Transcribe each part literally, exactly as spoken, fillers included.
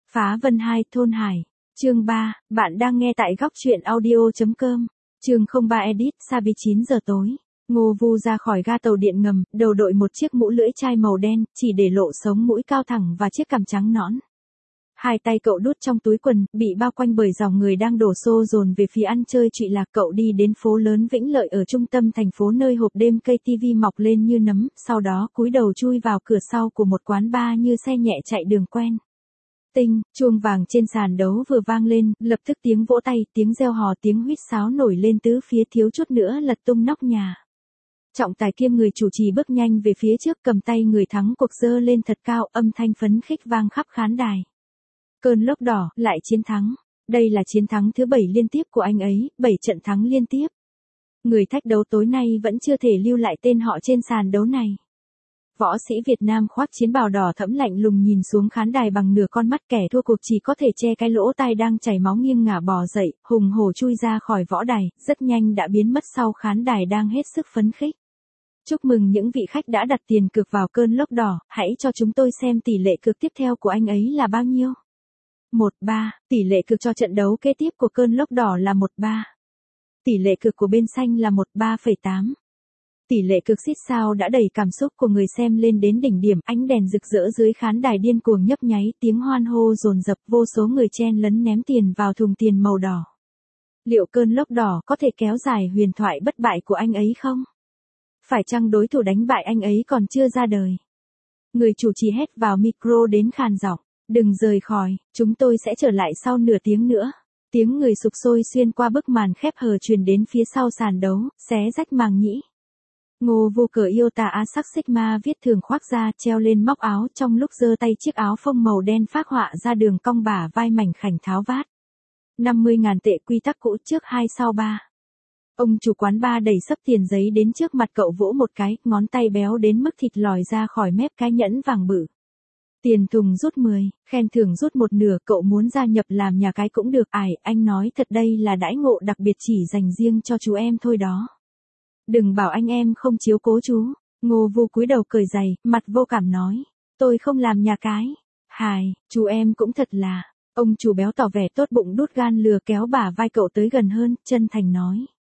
Phá Vân hai Thôn Hải. Chương ba, bạn đang nghe tại góc truyện audio.com. Chương không ba edit, Sabi chín giờ tối. Ngô Vu ra khỏi ga tàu điện ngầm, đầu đội một chiếc mũ lưỡi chai màu đen, chỉ để lộ sống mũi cao thẳng và chiếc cằm trắng nõn. Hai tay cậu đút trong túi quần, bị bao quanh bởi dòng người đang đổ xô dồn về phía ăn chơi trụy lạc. Cậu đi đến phố lớn Vĩnh Lợi ở trung tâm thành phố, nơi hộp đêm cây tivi mọc lên như nấm, sau đó cúi đầu chui vào cửa sau của một quán bar như xe nhẹ chạy đường quen. Tinh, chuông vàng trên sàn đấu vừa vang lên, lập tức tiếng vỗ tay, tiếng reo hò, tiếng huýt sáo nổi lên tứ phía, thiếu chút nữa lật tung nóc nhà. Trọng tài kiêm người chủ trì bước nhanh về phía trước, cầm tay người thắng cuộc giơ lên thật cao, âm thanh phấn khích vang khắp khán đài. Cơn lốc đỏ lại chiến thắng. Đây là chiến thắng thứ bảy liên tiếp của anh ấy, bảy trận thắng liên tiếp. Người thách đấu tối nay vẫn chưa thể lưu lại tên họ trên sàn đấu này. Võ sĩ Việt Nam khoác chiến bào đỏ thẫm lạnh lùng nhìn xuống khán đài bằng nửa con mắt. Kẻ thua cuộc chỉ có thể che cái lỗ tai đang chảy máu, nghiêng ngả bò dậy, hùng hổ chui ra khỏi võ đài, rất nhanh đã biến mất sau khán đài đang hết sức phấn khích. Chúc mừng những vị khách đã đặt tiền cược vào cơn lốc đỏ, hãy cho chúng tôi xem tỷ lệ cược tiếp theo của anh ấy là bao nhiêu. một ba, tỷ lệ cược cho trận đấu kế tiếp của cơn lốc đỏ là một ba. Tỷ lệ cược của bên xanh là một ba phẩy tám. Tỷ lệ cược xít sao đã đẩy cảm xúc của người xem lên đến đỉnh điểm, ánh đèn rực rỡ dưới khán đài điên cuồng nhấp nháy, tiếng hoan hô dồn dập, vô số người chen lấn ném tiền vào thùng tiền màu đỏ. Liệu cơn lốc đỏ có thể kéo dài huyền thoại bất bại của anh ấy không? Phải chăng đối thủ đánh bại anh ấy còn chưa ra đời? Người chủ trì hét vào micro đến khàn giọng. Đừng rời khỏi, chúng tôi sẽ trở lại sau nửa tiếng nữa. Tiếng người sục sôi xuyên qua bức màn khép hờ truyền đến phía sau sàn đấu, xé rách màng nhĩ. Ngô Vu cởi Iota Asac Sigma viết thường khoác ra, treo lên móc áo, trong lúc giơ tay chiếc áo phông màu đen phác họa ra đường cong bả vai mảnh khảnh tháo vát. năm mươi ngàn tệ, quy tắc cũ, trước hai sau ba. Ông chủ quán bar đẩy sấp tiền giấy đến trước mặt cậu, vỗ một cái, ngón tay béo đến mức thịt lòi ra khỏi mép cái nhẫn vàng bự. Tiền thùng rút mười, khen thưởng rút một nửa, cậu muốn gia nhập làm nhà cái cũng được. Ải, anh nói thật, đây là đãi ngộ đặc biệt chỉ dành riêng cho chú em thôi đó. Đừng bảo anh em không chiếu cố chú. Ngô Vu cúi đầu cởi giày, mặt vô cảm nói. Tôi không làm nhà cái. Hài, chú em cũng thật là. Ông chủ béo tỏ vẻ tốt bụng đút gan lừa kéo bả vai cậu tới gần hơn, chân thành nói.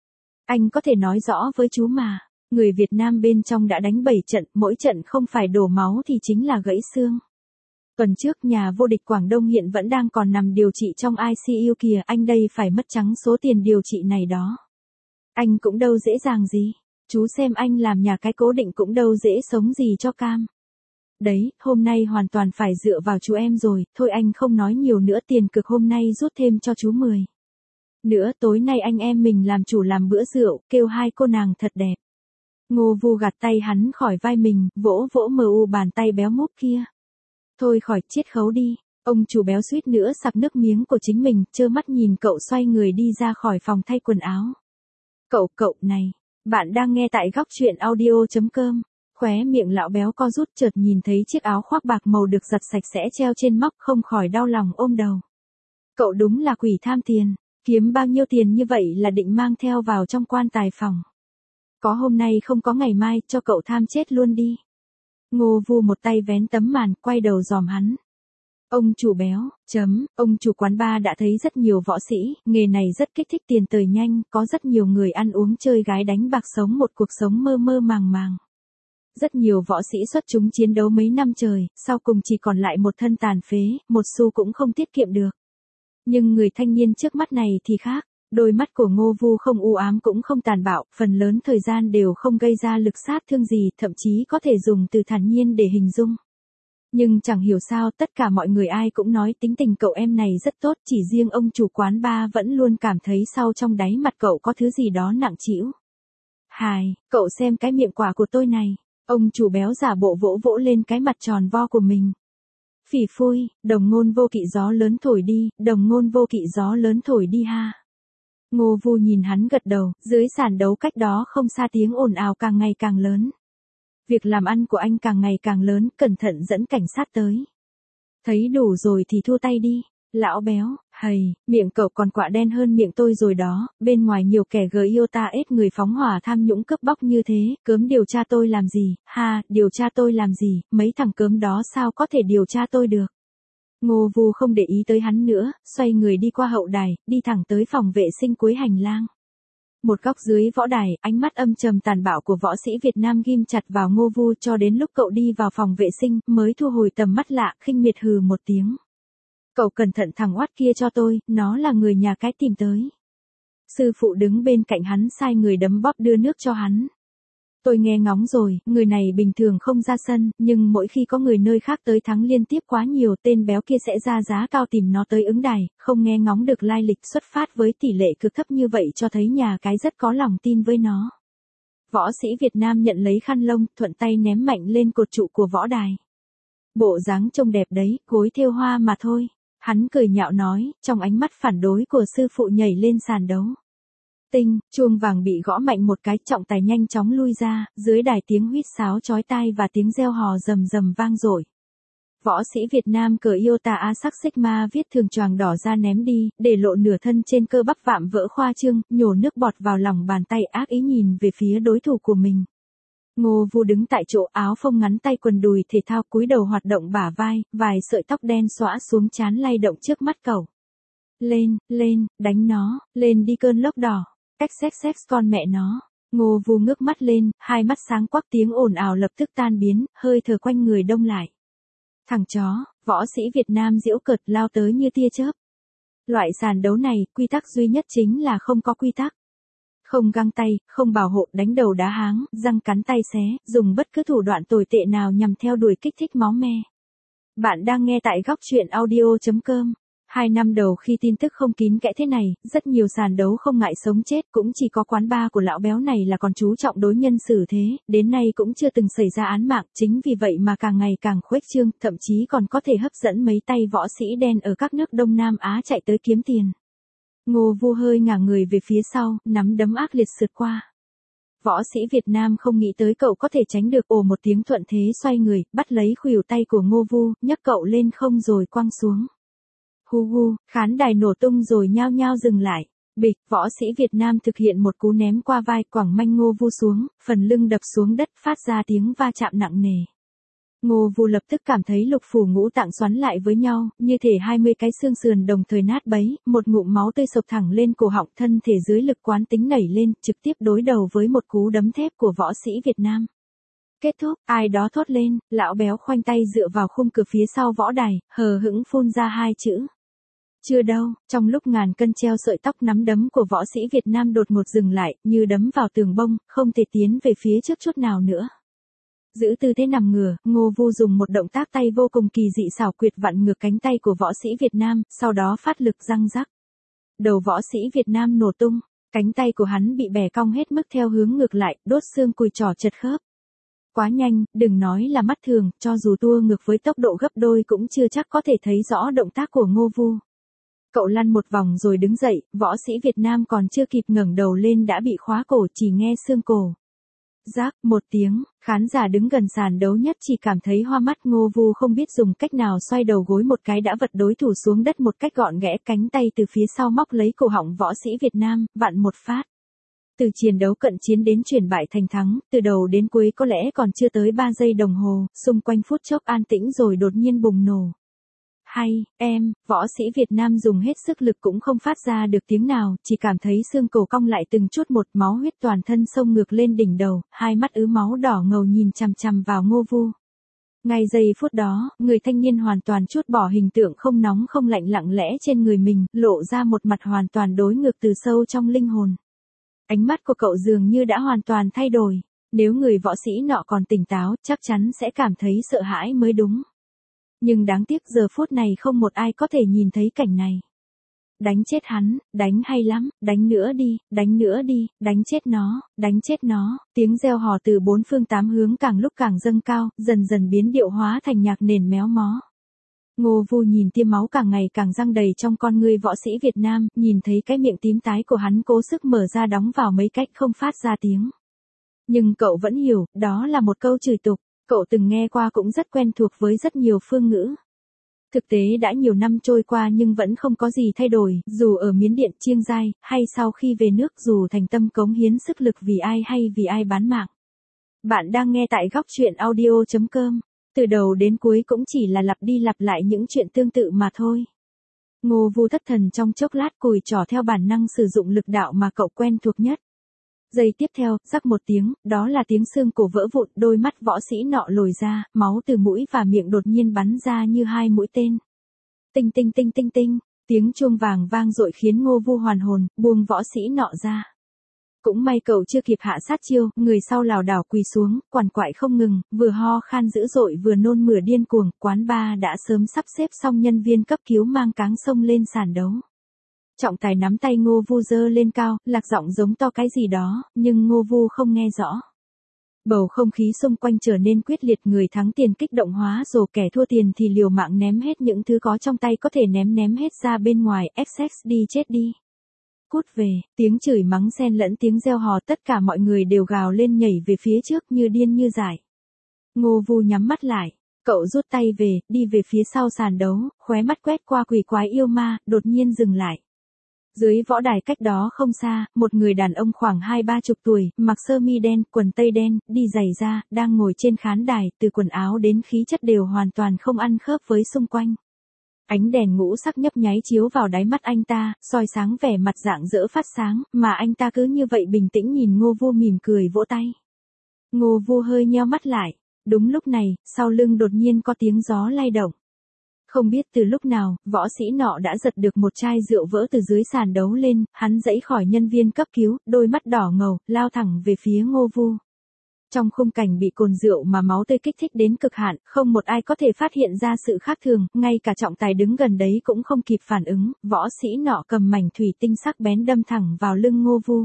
Anh có thể nói rõ với chú mà. Người Việt Nam bên trong đã đánh bảy trận, mỗi trận không phải đổ máu thì chính là gãy xương. Tuần trước nhà vô địch Quảng Đông hiện vẫn đang còn nằm điều trị trong i xê u kìa, anh đây phải mất trắng số tiền điều trị này đó. Anh cũng đâu dễ dàng gì. Chú xem anh làm nhà cái cố định cũng đâu dễ sống gì cho cam. Đấy, hôm nay hoàn toàn phải dựa vào chú em rồi, thôi anh không nói nhiều nữa, tiền cược hôm nay rút thêm cho chú mười. Nữa tối nay anh em mình làm chủ làm bữa rượu, kêu hai cô nàng thật đẹp. Ngô Vu gạt tay hắn khỏi vai mình, vỗ vỗ mờ u bàn tay béo múp kia. Thôi khỏi, chiết khấu đi. Ông chủ béo suýt nữa sặc nước miếng của chính mình, trơ mắt nhìn cậu xoay người đi ra khỏi phòng thay quần áo. Cậu, cậu này, bạn đang nghe tại góc truyện audio.com. Khóe miệng lão béo co rút, chợt nhìn thấy chiếc áo khoác bạc màu được giặt sạch sẽ treo trên móc, không khỏi đau lòng ôm đầu. Cậu đúng là quỷ tham tiền, kiếm bao nhiêu tiền như vậy là định mang theo vào trong quan tài phòng. Có hôm nay không có ngày mai, cho cậu tham chết luôn đi. Ngô Vu một tay vén tấm màn, quay đầu dòm hắn. Ông chủ béo, chấm, ông chủ quán bar đã thấy rất nhiều võ sĩ, nghề này rất kích thích, tiền tời nhanh, có rất nhiều người ăn uống chơi gái đánh bạc sống một cuộc sống mơ mơ màng màng. Rất nhiều võ sĩ xuất chúng chiến đấu mấy năm trời, sau cùng chỉ còn lại một thân tàn phế, một xu cũng không tiết kiệm được. Nhưng người thanh niên trước mắt này thì khác. Đôi mắt của Ngô Vu không u ám cũng không tàn bạo, phần lớn thời gian đều không gây ra lực sát thương gì, thậm chí có thể dùng từ thản nhiên để hình dung. Nhưng chẳng hiểu sao tất cả mọi người ai cũng nói tính tình cậu em này rất tốt, chỉ riêng ông chủ quán bar vẫn luôn cảm thấy sau trong đáy mặt cậu có thứ gì đó nặng trĩu. Hài, cậu xem cái miệng quả của tôi này. Ông chủ béo giả bộ vỗ vỗ lên cái mặt tròn vo của mình. Phỉ phui, đồng ngôn vô kỵ gió lớn thổi đi, đồng ngôn vô kỵ gió lớn thổi đi ha. Ngô Vu nhìn hắn gật đầu, dưới sàn đấu cách đó không xa tiếng ồn ào càng ngày càng lớn. Việc làm ăn của anh càng ngày càng lớn, cẩn thận dẫn cảnh sát tới. Thấy đủ rồi thì thua tay đi. Lão béo, hầy, miệng cậu còn quạ đen hơn miệng tôi rồi đó, bên ngoài nhiều kẻ gờ Iota ết người phóng hỏa tham nhũng cướp bóc như thế, cớm điều tra tôi làm gì, ha, điều tra tôi làm gì, mấy thằng cớm đó sao có thể điều tra tôi được. Ngô Vu không để ý tới hắn nữa, xoay người đi qua hậu đài, đi thẳng tới phòng vệ sinh cuối hành lang. Một góc dưới võ đài, ánh mắt âm trầm tàn bạo của võ sĩ Việt Nam ghim chặt vào Ngô Vu cho đến lúc cậu đi vào phòng vệ sinh, mới thu hồi tầm mắt lạ, khinh miệt hừ một tiếng. Cậu cẩn thận thằng oát kia cho tôi, nó là người nhà cái tìm tới. Sư phụ đứng bên cạnh hắn sai người đấm bóp đưa nước cho hắn. Tôi nghe ngóng rồi, người này bình thường không ra sân, nhưng mỗi khi có người nơi khác tới thắng liên tiếp quá nhiều, tên béo kia sẽ ra giá cao tìm nó tới ứng đài, không nghe ngóng được lai lịch xuất phát với tỷ lệ cực thấp như vậy cho thấy nhà cái rất có lòng tin với nó. Võ sĩ Việt Nam nhận lấy khăn lông, thuận tay ném mạnh lên cột trụ của võ đài. Bộ dáng trông đẹp đấy, gối thêu hoa mà thôi. Hắn cười nhạo nói, trong ánh mắt phản đối của sư phụ nhảy lên sàn đấu. Tinh, chuông vàng bị gõ mạnh một cái, trọng tài nhanh chóng lui ra, dưới đài tiếng huýt sáo chói tai và tiếng reo hò rầm rầm vang dội. Võ sĩ Việt Nam cởi Iota A sắc Sigma viết thường choàng đỏ ra ném đi, để lộ nửa thân trên cơ bắp vạm vỡ khoa trương, nhổ nước bọt vào lòng bàn tay ác ý nhìn về phía đối thủ của mình. Ngô Vu đứng tại chỗ, áo phông ngắn tay quần đùi thể thao, cúi đầu hoạt động bả vai, vài sợi tóc đen xõa xuống trán lay động trước mắt cậu. Lên, lên, đánh nó, lên đi cơn lốc đỏ. Cách sex sex con mẹ nó. Ngô Vu ngước mắt lên, hai mắt sáng quắc, tiếng ồn ào lập tức tan biến, hơi thở quanh người đông lại. Thằng chó, võ sĩ Việt Nam giễu cợt lao tới như tia chớp. Loại sàn đấu này, quy tắc duy nhất chính là không có quy tắc. Không găng tay, không bảo hộ, đánh đầu đá háng, răng cắn tay xé, dùng bất cứ thủ đoạn tồi tệ nào nhằm theo đuổi kích thích máu me. Bạn đang nghe tại góc truyện audio chấm com. Hai năm đầu khi tin tức không kín kẽ thế này, rất nhiều sàn đấu không ngại sống chết, cũng chỉ có quán bar của lão béo này là còn chú trọng đối nhân xử thế, đến nay cũng chưa từng xảy ra án mạng, chính vì vậy mà càng ngày càng khuếch trương, thậm chí còn có thể hấp dẫn mấy tay võ sĩ đen ở các nước Đông Nam Á chạy tới kiếm tiền. Ngô Vu hơi ngả người về phía sau, nắm đấm ác liệt sượt qua. Võ sĩ Việt Nam không nghĩ tới cậu có thể tránh được, ồ một tiếng thuận thế xoay người, bắt lấy khuỷu tay của Ngô Vu, nhấc cậu lên không rồi quăng xuống. Hu hu, khán đài nổ tung rồi nhao nhao dừng lại. Bịch, võ sĩ Việt Nam thực hiện một cú ném qua vai, quẳng manh Ngô Vu xuống, phần lưng đập xuống đất, phát ra tiếng va chạm nặng nề. Ngô Vu lập tức cảm thấy lục phủ ngũ tạng xoắn lại với nhau, như thể hai mươi cái xương sườn đồng thời nát bấy, một ngụm máu tươi sộc thẳng lên cổ họng, thân thể dưới lực quán tính nảy lên, trực tiếp đối đầu với một cú đấm thép của võ sĩ Việt Nam. Kết thúc, ai đó thốt lên, lão béo khoanh tay dựa vào khung cửa phía sau võ đài, hờ hững phun ra hai chữ. Chưa đâu, trong lúc ngàn cân treo sợi tóc, nắm đấm của võ sĩ Việt Nam đột ngột dừng lại, như đấm vào tường bông, không thể tiến về phía trước chút nào nữa. Giữ tư thế nằm ngửa, Ngô Vu dùng một động tác tay vô cùng kỳ dị xảo quyệt vặn ngược cánh tay của võ sĩ Việt Nam, sau đó phát lực răng rắc. Đầu võ sĩ Việt Nam nổ tung, cánh tay của hắn bị bẻ cong hết mức theo hướng ngược lại, đốt xương cùi trỏ chật khớp. Quá nhanh, đừng nói là mắt thường, cho dù tua ngược với tốc độ gấp đôi cũng chưa chắc có thể thấy rõ động tác của Ngô Vu. Cậu lăn một vòng rồi đứng dậy, võ sĩ Việt Nam còn chưa kịp ngẩng đầu lên đã bị khóa cổ, chỉ nghe xương cổ. Rác, một tiếng, khán giả đứng gần sàn đấu nhất chỉ cảm thấy hoa mắt. Ngô Vu không biết dùng cách nào xoay đầu gối một cái đã vật đối thủ xuống đất một cách gọn ghẽ, cánh tay từ phía sau móc lấy cổ họng võ sĩ Việt Nam, vặn một phát. Từ chiến đấu cận chiến đến chuyển bại thành thắng, từ đầu đến cuối có lẽ còn chưa tới ba giây đồng hồ, xung quanh phút chốc an tĩnh rồi đột nhiên bùng nổ. Hay, em, võ sĩ Việt Nam dùng hết sức lực cũng không phát ra được tiếng nào, chỉ cảm thấy xương cổ cong lại từng chút một, máu huyết toàn thân xông ngược lên đỉnh đầu, hai mắt ứ máu đỏ ngầu nhìn chằm chằm vào Ngô Vu. Ngay giây phút đó, người thanh niên hoàn toàn trút bỏ hình tượng không nóng không lạnh lặng lẽ trên người mình, lộ ra một mặt hoàn toàn đối ngược từ sâu trong linh hồn. Ánh mắt của cậu dường như đã hoàn toàn thay đổi, nếu người võ sĩ nọ còn tỉnh táo, chắc chắn sẽ cảm thấy sợ hãi mới đúng. Nhưng đáng tiếc giờ phút này không một ai có thể nhìn thấy cảnh này. Đánh chết hắn, đánh hay lắm, đánh nữa đi, đánh nữa đi, đánh chết nó, đánh chết nó, tiếng reo hò từ bốn phương tám hướng càng lúc càng dâng cao, dần dần biến điệu hóa thành nhạc nền méo mó. Ngô Vu nhìn tia máu càng ngày càng răng đầy trong con ngươi võ sĩ Việt Nam, nhìn thấy cái miệng tím tái của hắn cố sức mở ra đóng vào mấy cách không phát ra tiếng. Nhưng cậu vẫn hiểu, đó là một câu chửi tục. Cậu từng nghe qua cũng rất quen thuộc với rất nhiều phương ngữ. Thực tế đã nhiều năm trôi qua nhưng vẫn không có gì thay đổi, dù ở Miến Điện, Chiêng Giai, hay sau khi về nước, dù thành tâm cống hiến sức lực vì ai hay vì ai bán mạng. Bạn đang nghe tại góc truyện audio chấm com. Từ đầu đến cuối cũng chỉ là lặp đi lặp lại những chuyện tương tự mà thôi. Ngô Vu thất thần trong chốc lát, cùi trỏ theo bản năng sử dụng lực đạo mà cậu quen thuộc nhất. Giây tiếp theo, rắc một tiếng, đó là tiếng xương cổ vỡ vụn, đôi mắt võ sĩ nọ lồi ra, máu từ mũi và miệng đột nhiên bắn ra như hai mũi tên. Tinh tinh tinh tinh tinh, tiếng chuông vàng vang dội khiến Ngô Vu hoàn hồn, buông võ sĩ nọ ra. Cũng may cậu chưa kịp hạ sát chiêu, người sau lảo đảo quỳ xuống, quằn quại không ngừng, vừa ho khan dữ dội vừa nôn mửa điên cuồng, quán bar đã sớm sắp xếp xong nhân viên cấp cứu mang cáng sông lên sàn đấu. Trọng tài nắm tay Ngô Vu giơ lên cao, lạc giọng giống to cái gì đó, nhưng Ngô Vu không nghe rõ. Bầu không khí xung quanh trở nên quyết liệt, người thắng tiền kích động hóa rồ, kẻ thua tiền thì liều mạng ném hết những thứ có trong tay có thể ném ném hết ra bên ngoài, ích ích đi chết đi. Cút về, tiếng chửi mắng xen lẫn tiếng reo hò, tất cả mọi người đều gào lên nhảy về phía trước như điên như dại. Ngô Vu nhắm mắt lại, cậu rút tay về, đi về phía sau sàn đấu, khóe mắt quét qua quỷ quái yêu ma, đột nhiên dừng lại. Dưới võ đài cách đó không xa, một người đàn ông khoảng hai ba chục tuổi, mặc sơ mi đen, quần tây đen, đi giày da, đang ngồi trên khán đài, từ quần áo đến khí chất đều hoàn toàn không ăn khớp với xung quanh. Ánh đèn ngũ sắc nhấp nháy chiếu vào đáy mắt anh ta, soi sáng vẻ mặt rạng rỡ phát sáng, mà anh ta cứ như vậy bình tĩnh nhìn Ngô Vu mỉm cười vỗ tay. Ngô Vu hơi nheo mắt lại, đúng lúc này, sau lưng đột nhiên có tiếng gió lay động. Không biết từ lúc nào, võ sĩ nọ đã giật được một chai rượu vỡ từ dưới sàn đấu lên, hắn giãy khỏi nhân viên cấp cứu, đôi mắt đỏ ngầu, lao thẳng về phía Ngô Vu. Trong khung cảnh bị cồn rượu mà máu tươi kích thích đến cực hạn, không một ai có thể phát hiện ra sự khác thường, ngay cả trọng tài đứng gần đấy cũng không kịp phản ứng, võ sĩ nọ cầm mảnh thủy tinh sắc bén đâm thẳng vào lưng Ngô Vu.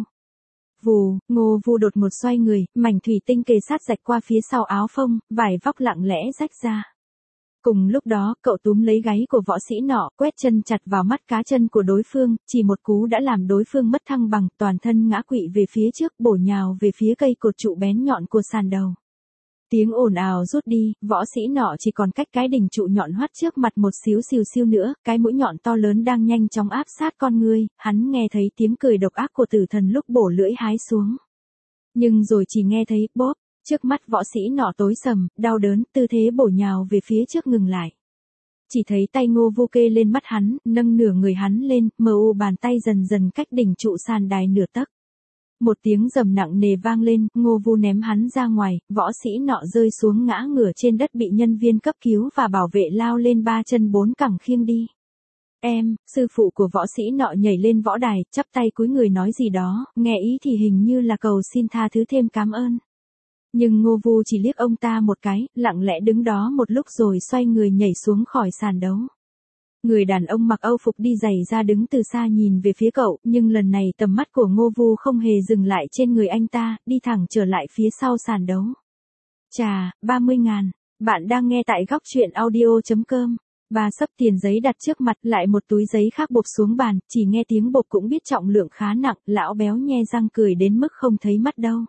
Vù, Ngô Vu đột ngột xoay người, mảnh thủy tinh kề sát rạch qua phía sau áo phông, vải vóc lặng lẽ rách ra. Cùng lúc đó, cậu túm lấy gáy của võ sĩ nọ, quét chân chặt vào mắt cá chân của đối phương, chỉ một cú đã làm đối phương mất thăng bằng, toàn thân ngã quỵ về phía trước, bổ nhào về phía cây cột trụ bén nhọn của sàn đầu. Tiếng ồn ào rút đi, võ sĩ nọ chỉ còn cách cái đỉnh trụ nhọn hoắt trước mặt một xíu xìu xiu nữa, cái mũi nhọn to lớn đang nhanh chóng áp sát con ngươi, hắn nghe thấy tiếng cười độc ác của tử thần lúc bổ lưỡi hái xuống. Nhưng rồi chỉ nghe thấy, bóp. Trước mắt võ sĩ nọ tối sầm, đau đớn, tư thế bổ nhào về phía trước ngừng lại. Chỉ thấy tay Ngô Vu kê lên mắt hắn, nâng nửa người hắn lên, mờ u bàn tay dần dần cách đỉnh trụ sàn đài nửa tấc. Một tiếng rầm nặng nề vang lên, Ngô Vu ném hắn ra ngoài, võ sĩ nọ rơi xuống ngã ngửa trên đất, bị nhân viên cấp cứu và bảo vệ lao lên ba chân bốn cẳng khiêng đi. Em, sư phụ của võ sĩ nọ nhảy lên võ đài, chắp tay cúi người nói gì đó, nghe ý thì hình như là cầu xin tha thứ thêm cám ơn. Nhưng Ngô Vu chỉ liếc ông ta một cái, lặng lẽ đứng đó một lúc rồi xoay người nhảy xuống khỏi sàn đấu. Người đàn ông mặc âu phục đi giày da đứng từ xa nhìn về phía cậu, nhưng lần này tầm mắt của Ngô Vu không hề dừng lại trên người anh ta, đi thẳng trở lại phía sau sàn đấu. Chà, ba mươi ngàn, bạn đang nghe tại góc truyện audio chấm com. Ba sấp tiền giấy đặt trước mặt, lại một túi giấy khác bộp xuống bàn, chỉ nghe tiếng bộp cũng biết trọng lượng khá nặng, lão béo nhe răng cười đến mức không thấy mắt đâu.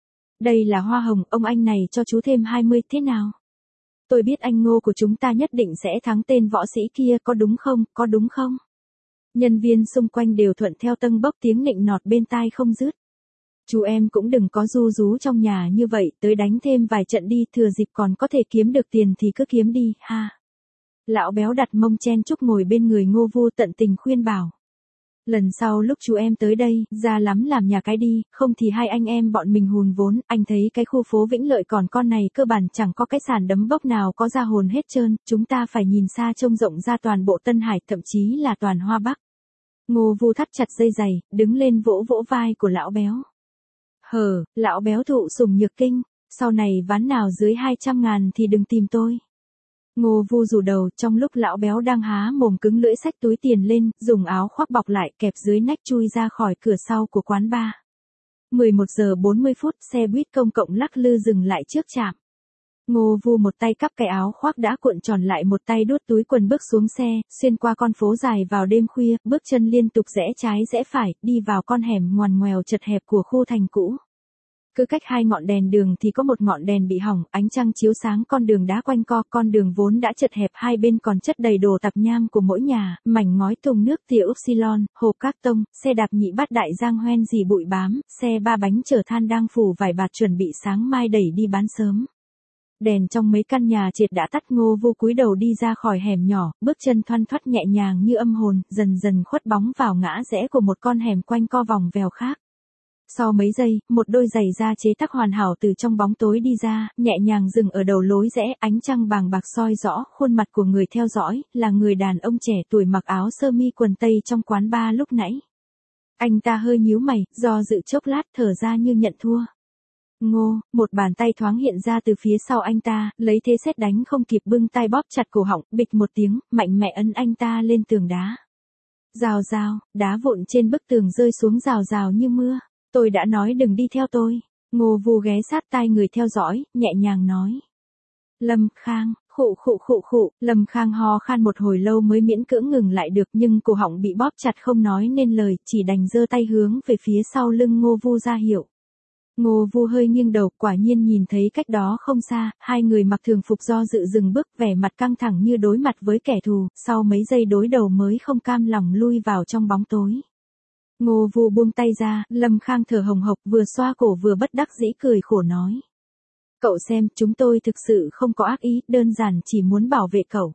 Đây là hoa hồng, ông anh này cho chú thêm hai mươi, thế nào? Tôi biết anh Ngô của chúng ta nhất định sẽ thắng tên võ sĩ kia, có đúng không, có đúng không? Nhân viên xung quanh đều thuận theo tâng bốc tiếng nịnh nọt bên tai không dứt. Chú em cũng đừng có ru rú trong nhà như vậy, tới đánh thêm vài trận đi, thừa dịp còn có thể kiếm được tiền thì cứ kiếm đi, ha. Lão béo đặt mông chen chúc ngồi bên người Ngô Vu tận tình khuyên bảo. Lần sau lúc chú em tới đây, ra lắm làm nhà cái đi, không thì hai anh em bọn mình hùn vốn, anh thấy cái khu phố Vĩnh Lợi còn con này cơ bản chẳng có cái sàn đấm bốc nào có ra hồn hết trơn, chúng ta phải nhìn xa trông rộng ra toàn bộ Tân Hải, thậm chí là toàn Hoa Bắc. Ngô Vu thắt chặt dây giày, đứng lên vỗ vỗ vai của lão béo. Hờ, lão béo thụ sủng nhược kinh, sau này ván nào dưới hai trăm ngàn thì đừng tìm tôi. Ngô Vu rủ đầu, trong lúc lão béo đang há mồm cứng lưỡi xách túi tiền lên, dùng áo khoác bọc lại, kẹp dưới nách chui ra khỏi cửa sau của quán bar. mười một giờ bốn mươi phút, xe buýt công cộng lắc lư dừng lại trước trạm. Ngô Vu một tay cắp cái áo khoác đã cuộn tròn lại, một tay đút túi quần bước xuống xe, xuyên qua con phố dài vào đêm khuya, bước chân liên tục rẽ trái rẽ phải, đi vào con hẻm ngoằn ngoèo chật hẹp của khu thành cũ. Cứ cách hai ngọn đèn đường thì có một ngọn đèn bị hỏng, ánh trăng chiếu sáng con đường đá quanh co, con đường vốn đã chật hẹp, hai bên còn chất đầy đồ tạp nham của mỗi nhà, mảnh ngói thùng nước tỉa upsilon, hộp các tông, xe đạp nhị bát đại giang hoen dì bụi bám, xe ba bánh chở than đang phủ vải bạt chuẩn bị sáng mai đẩy đi bán sớm. Đèn trong mấy căn nhà trệt đã tắt, Ngô Vu cúi đầu đi ra khỏi hẻm nhỏ, bước chân thoăn thoắt nhẹ nhàng như âm hồn, dần dần khuất bóng vào ngã rẽ của một con hẻm quanh co vòng vèo khác. Sau mấy giây, một đôi giày da chế tác hoàn hảo từ trong bóng tối đi ra, nhẹ nhàng dừng ở đầu lối rẽ, ánh trăng bàng bạc soi rõ khuôn mặt của người theo dõi, là người đàn ông trẻ tuổi mặc áo sơ mi quần tây trong quán bar lúc nãy. Anh ta hơi nhíu mày, do dự chốc lát thở ra như nhận thua. Ngô, một bàn tay thoáng hiện ra từ phía sau anh ta, lấy thế sét đánh không kịp bưng tay bóp chặt cổ họng, bịch một tiếng, mạnh mẽ ấn anh ta lên tường đá. Rào rào, đá vụn trên bức tường rơi xuống rào rào như mưa. Tôi đã nói đừng đi theo tôi. Ngô Vu ghé sát tai người theo dõi, nhẹ nhàng nói. Lâm Khang, khụ khụ khụ khụ, Lâm Khang ho khan một hồi lâu mới miễn cưỡng ngừng lại được, nhưng cổ họng bị bóp chặt không nói nên lời, chỉ đành giơ tay hướng về phía sau lưng Ngô Vu ra hiệu. Ngô Vu hơi nghiêng đầu, quả nhiên nhìn thấy cách đó không xa, hai người mặc thường phục do dự dừng bước, vẻ mặt căng thẳng như đối mặt với kẻ thù, sau mấy giây đối đầu mới không cam lòng lui vào trong bóng tối. Ngô Vu buông tay ra, Lâm Khang thở hồng hộc, vừa xoa cổ vừa bất đắc dĩ cười khổ nói. Cậu xem, chúng tôi thực sự không có ác ý, đơn giản chỉ muốn bảo vệ cậu.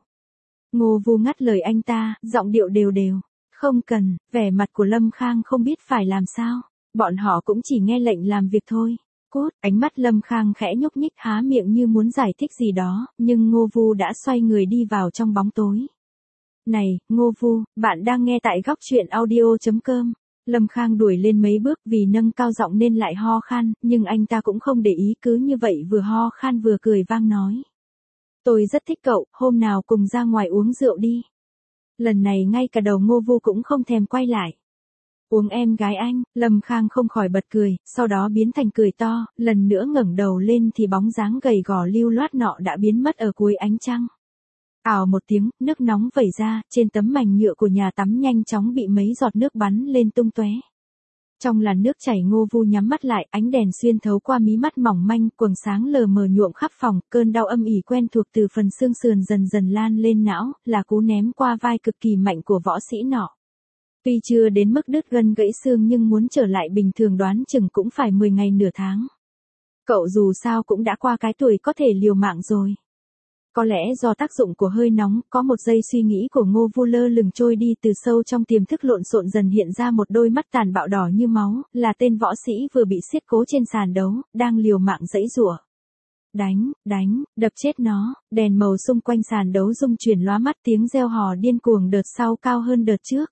Ngô Vu ngắt lời anh ta, giọng điệu đều đều. Không cần, vẻ mặt của Lâm Khang không biết phải làm sao. Bọn họ cũng chỉ nghe lệnh làm việc thôi. Cút, ánh mắt Lâm Khang khẽ nhúc nhích há miệng như muốn giải thích gì đó, nhưng Ngô Vu đã xoay người đi vào trong bóng tối. Này, Ngô Vu, bạn đang nghe tại góc truyện audio chấm com. Lâm Khang đuổi lên mấy bước vì nâng cao giọng nên lại ho khan, nhưng anh ta cũng không để ý, cứ như vậy vừa ho khan vừa cười vang nói. Tôi rất thích cậu, hôm nào cùng ra ngoài uống rượu đi. Lần này ngay cả đầu Ngô Vu cũng không thèm quay lại. Uống em gái anh, Lâm Khang không khỏi bật cười, sau đó biến thành cười to, lần nữa ngẩng đầu lên thì bóng dáng gầy gò lưu loát nọ đã biến mất ở cuối ánh trăng. Ào một tiếng, nước nóng vẩy ra, trên tấm mành nhựa của nhà tắm nhanh chóng bị mấy giọt nước bắn lên tung tóe. Trong làn nước chảy, Ngô Vu nhắm mắt lại, ánh đèn xuyên thấu qua mí mắt mỏng manh, quầng sáng lờ mờ nhuộm khắp phòng, cơn đau âm ỉ quen thuộc từ phần xương sườn dần dần lan lên não, là cú ném qua vai cực kỳ mạnh của võ sĩ nọ. Tuy chưa đến mức đứt gân gãy xương nhưng muốn trở lại bình thường đoán chừng cũng phải mười ngày nửa tháng. Cậu dù sao cũng đã qua cái tuổi có thể liều mạng rồi. Có lẽ do tác dụng của hơi nóng, có một giây suy nghĩ của Ngô Vu lơ lửng trôi đi, từ sâu trong tiềm thức lộn xộn dần hiện ra một đôi mắt tàn bạo đỏ như máu, là tên võ sĩ vừa bị siết cố trên sàn đấu, đang liều mạng giãy giụa. Đánh, đánh, đập chết nó, đèn màu xung quanh sàn đấu rung chuyển lóa mắt, tiếng reo hò điên cuồng đợt sau cao hơn đợt trước.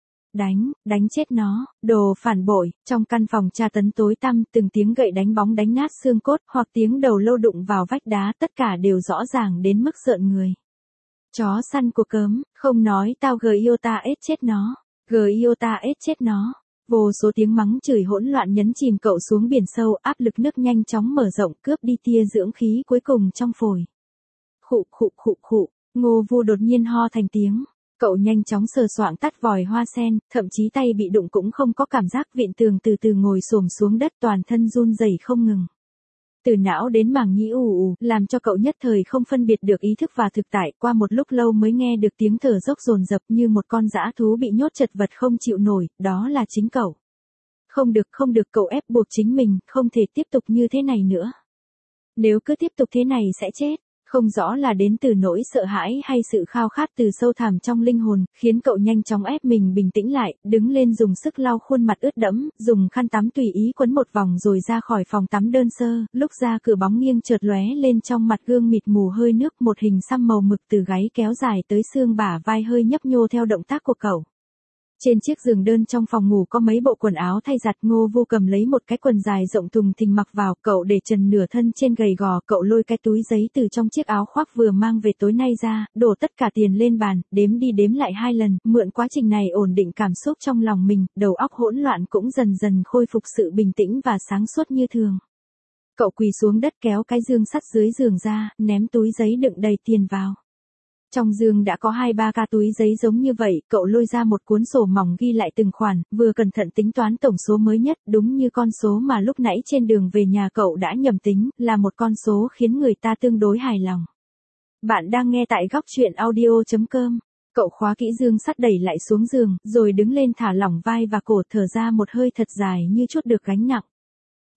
Đánh, đánh chết nó, đồ phản bội, trong căn phòng tra tấn tối tăm, từng tiếng gậy đánh bóng đánh nát xương cốt, hoặc tiếng đầu lâu đụng vào vách đá, tất cả đều rõ ràng đến mức rợn người. Chó săn của cớm, không nói tao gờ yêu ta ết chết nó, gờ yêu ta ết chết nó. Vô số tiếng mắng chửi hỗn loạn nhấn chìm cậu xuống biển sâu, áp lực nước nhanh chóng mở rộng, cướp đi tia dưỡng khí cuối cùng trong phổi. Khụ khụ khụ khụ, Ngô Vu đột nhiên ho thành tiếng. Cậu nhanh chóng sờ soạng tắt vòi hoa sen, thậm chí tay bị đụng cũng không có cảm giác, vịn tường từ từ ngồi xổm xuống đất, toàn thân run rẩy không ngừng. Từ não đến màng nhĩ ù ù, làm cho cậu nhất thời không phân biệt được ý thức và thực tại, qua một lúc lâu mới nghe được tiếng thở dốc dồn dập như một con dã thú bị nhốt chật vật không chịu nổi, đó là chính cậu. Không được, không được, cậu ép buộc chính mình, không thể tiếp tục như thế này nữa. Nếu cứ tiếp tục thế này sẽ chết. Không rõ là đến từ nỗi sợ hãi hay sự khao khát từ sâu thẳm trong linh hồn, khiến cậu nhanh chóng ép mình bình tĩnh lại, đứng lên dùng sức lau khuôn mặt ướt đẫm, dùng khăn tắm tùy ý quấn một vòng rồi ra khỏi phòng tắm đơn sơ, lúc ra cửa bóng nghiêng chợt lóe lên trong mặt gương mịt mù hơi nước, một hình xăm màu mực từ gáy kéo dài tới xương bả vai hơi nhấp nhô theo động tác của cậu. Trên chiếc giường đơn trong phòng ngủ có mấy bộ quần áo thay giặt, Ngô Vu cầm lấy một cái quần dài rộng thùng thình mặc vào, cậu để trần nửa thân trên gầy gò, cậu lôi cái túi giấy từ trong chiếc áo khoác vừa mang về tối nay ra, đổ tất cả tiền lên bàn, đếm đi đếm lại hai lần, mượn quá trình này ổn định cảm xúc trong lòng mình, đầu óc hỗn loạn cũng dần dần khôi phục sự bình tĩnh và sáng suốt như thường. Cậu quỳ xuống đất kéo cái dương sắt dưới giường ra, ném túi giấy đựng đầy tiền vào. Trong giường đã có hai ba ca túi giấy giống như vậy, cậu lôi ra một cuốn sổ mỏng ghi lại từng khoản, vừa cẩn thận tính toán tổng số mới nhất, đúng như con số mà lúc nãy trên đường về nhà cậu đã nhầm tính, là một con số khiến người ta tương đối hài lòng. Bạn đang nghe tại góc truyện audio chấm com. Cậu khóa kỹ dương sắt đẩy lại xuống giường, rồi đứng lên thả lỏng vai và cổ, thở ra một hơi thật dài như chút được gánh nặng.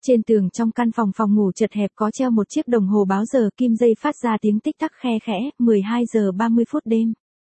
Trên tường trong căn phòng phòng ngủ chật hẹp có treo một chiếc đồng hồ báo giờ kim dây phát ra tiếng tích tắc khe khẽ, mười hai giờ ba mươi phút đêm.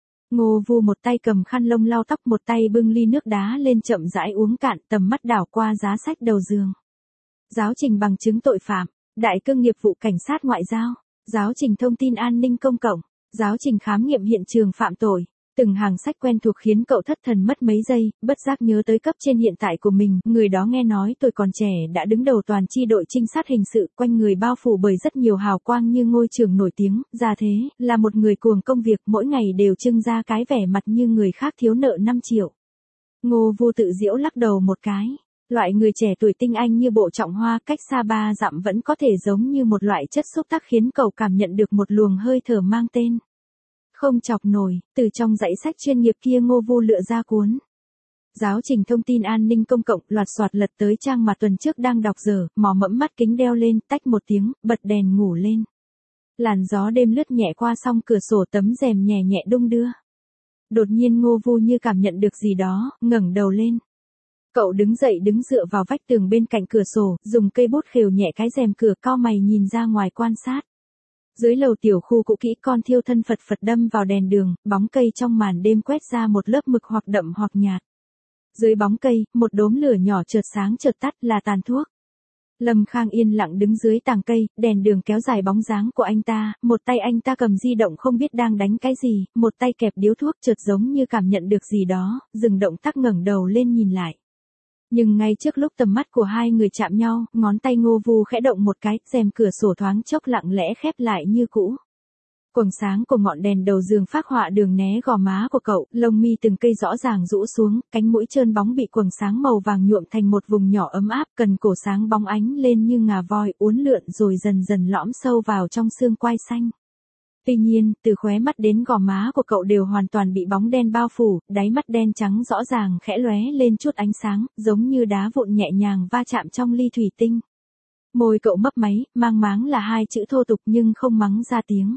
Ngô Vu một tay cầm khăn lông lau tóc, một tay bưng ly nước đá lên chậm rãi uống cạn, tầm mắt đảo qua giá sách đầu giường. Giáo trình bằng chứng tội phạm, đại cương nghiệp vụ cảnh sát ngoại giao, giáo trình thông tin an ninh công cộng, giáo trình khám nghiệm hiện trường phạm tội. Từng hàng sách quen thuộc khiến cậu thất thần mất mấy giây, bất giác nhớ tới cấp trên hiện tại của mình, người đó nghe nói tôi còn trẻ đã đứng đầu toàn chi đội trinh sát hình sự, quanh người bao phủ bởi rất nhiều hào quang như ngôi trường nổi tiếng, ra thế, là một người cuồng công việc, mỗi ngày đều trưng ra cái vẻ mặt như người khác thiếu nợ năm triệu. Ngô Vu tự giễu lắc đầu một cái. Loại người trẻ tuổi tinh anh như Bộ Trọng Hoa cách xa ba dặm vẫn có thể giống như một loại chất xúc tác khiến cậu cảm nhận được một luồng hơi thở mang tên. Không chọc nổi, từ trong dãy sách chuyên nghiệp kia Ngô Vu lựa ra cuốn. Giáo trình thông tin an ninh công cộng, loạt soạt lật tới trang mà tuần trước đang đọc dở, mò mẫm mắt kính đeo lên, tách một tiếng, bật đèn ngủ lên. Làn gió đêm lướt nhẹ qua song cửa sổ, tấm rèm nhẹ nhẹ đung đưa. Đột nhiên Ngô Vu như cảm nhận được gì đó, ngẩng đầu lên. Cậu đứng dậy đứng dựa vào vách tường bên cạnh cửa sổ, dùng cây bút khều nhẹ cái rèm cửa, cau mày nhìn ra ngoài quan sát. Dưới lầu tiểu khu cũ kỹ, con thiêu thân phật phật đâm vào đèn đường, bóng cây trong màn đêm quét ra một lớp mực hoặc đậm hoặc nhạt. Dưới bóng cây, một đốm lửa nhỏ chợt sáng chợt tắt, là tàn thuốc. Lâm Khang yên lặng đứng dưới tàng cây, đèn đường kéo dài bóng dáng của anh ta, một tay anh ta cầm di động không biết đang đánh cái gì, một tay kẹp điếu thuốc, chợt giống như cảm nhận được gì đó, dừng động tác ngẩng đầu lên nhìn lại. Nhưng ngay trước lúc tầm mắt của hai người chạm nhau, ngón tay Ngô Vu khẽ động một cái, rèm cửa sổ thoáng chốc lặng lẽ khép lại như cũ. Quầng sáng của ngọn đèn đầu giường phác họa đường né gò má của cậu, lông mi từng cây rõ ràng rũ xuống, cánh mũi trơn bóng bị quầng sáng màu vàng nhuộm thành một vùng nhỏ ấm áp, cần cổ sáng bóng ánh lên như ngà voi, uốn lượn rồi dần dần lõm sâu vào trong xương quai xanh. Tuy nhiên, từ khóe mắt đến gò má của cậu đều hoàn toàn bị bóng đen bao phủ, đáy mắt đen trắng rõ ràng khẽ lóe lên chút ánh sáng, giống như đá vụn nhẹ nhàng va chạm trong ly thủy tinh. Môi cậu mấp máy, mang máng là hai chữ thô tục nhưng không mắng ra tiếng.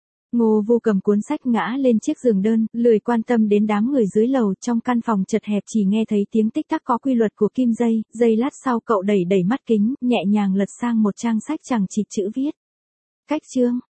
Ngô Vu cầm cuốn sách ngã lên chiếc giường đơn, lười quan tâm đến đám người dưới lầu, trong căn phòng chật hẹp chỉ nghe thấy tiếng tích tắc có quy luật của kim dây, giây lát sau cậu đẩy đẩy mắt kính, nhẹ nhàng lật sang một trang sách chằng chịt chữ viết. Cách chương.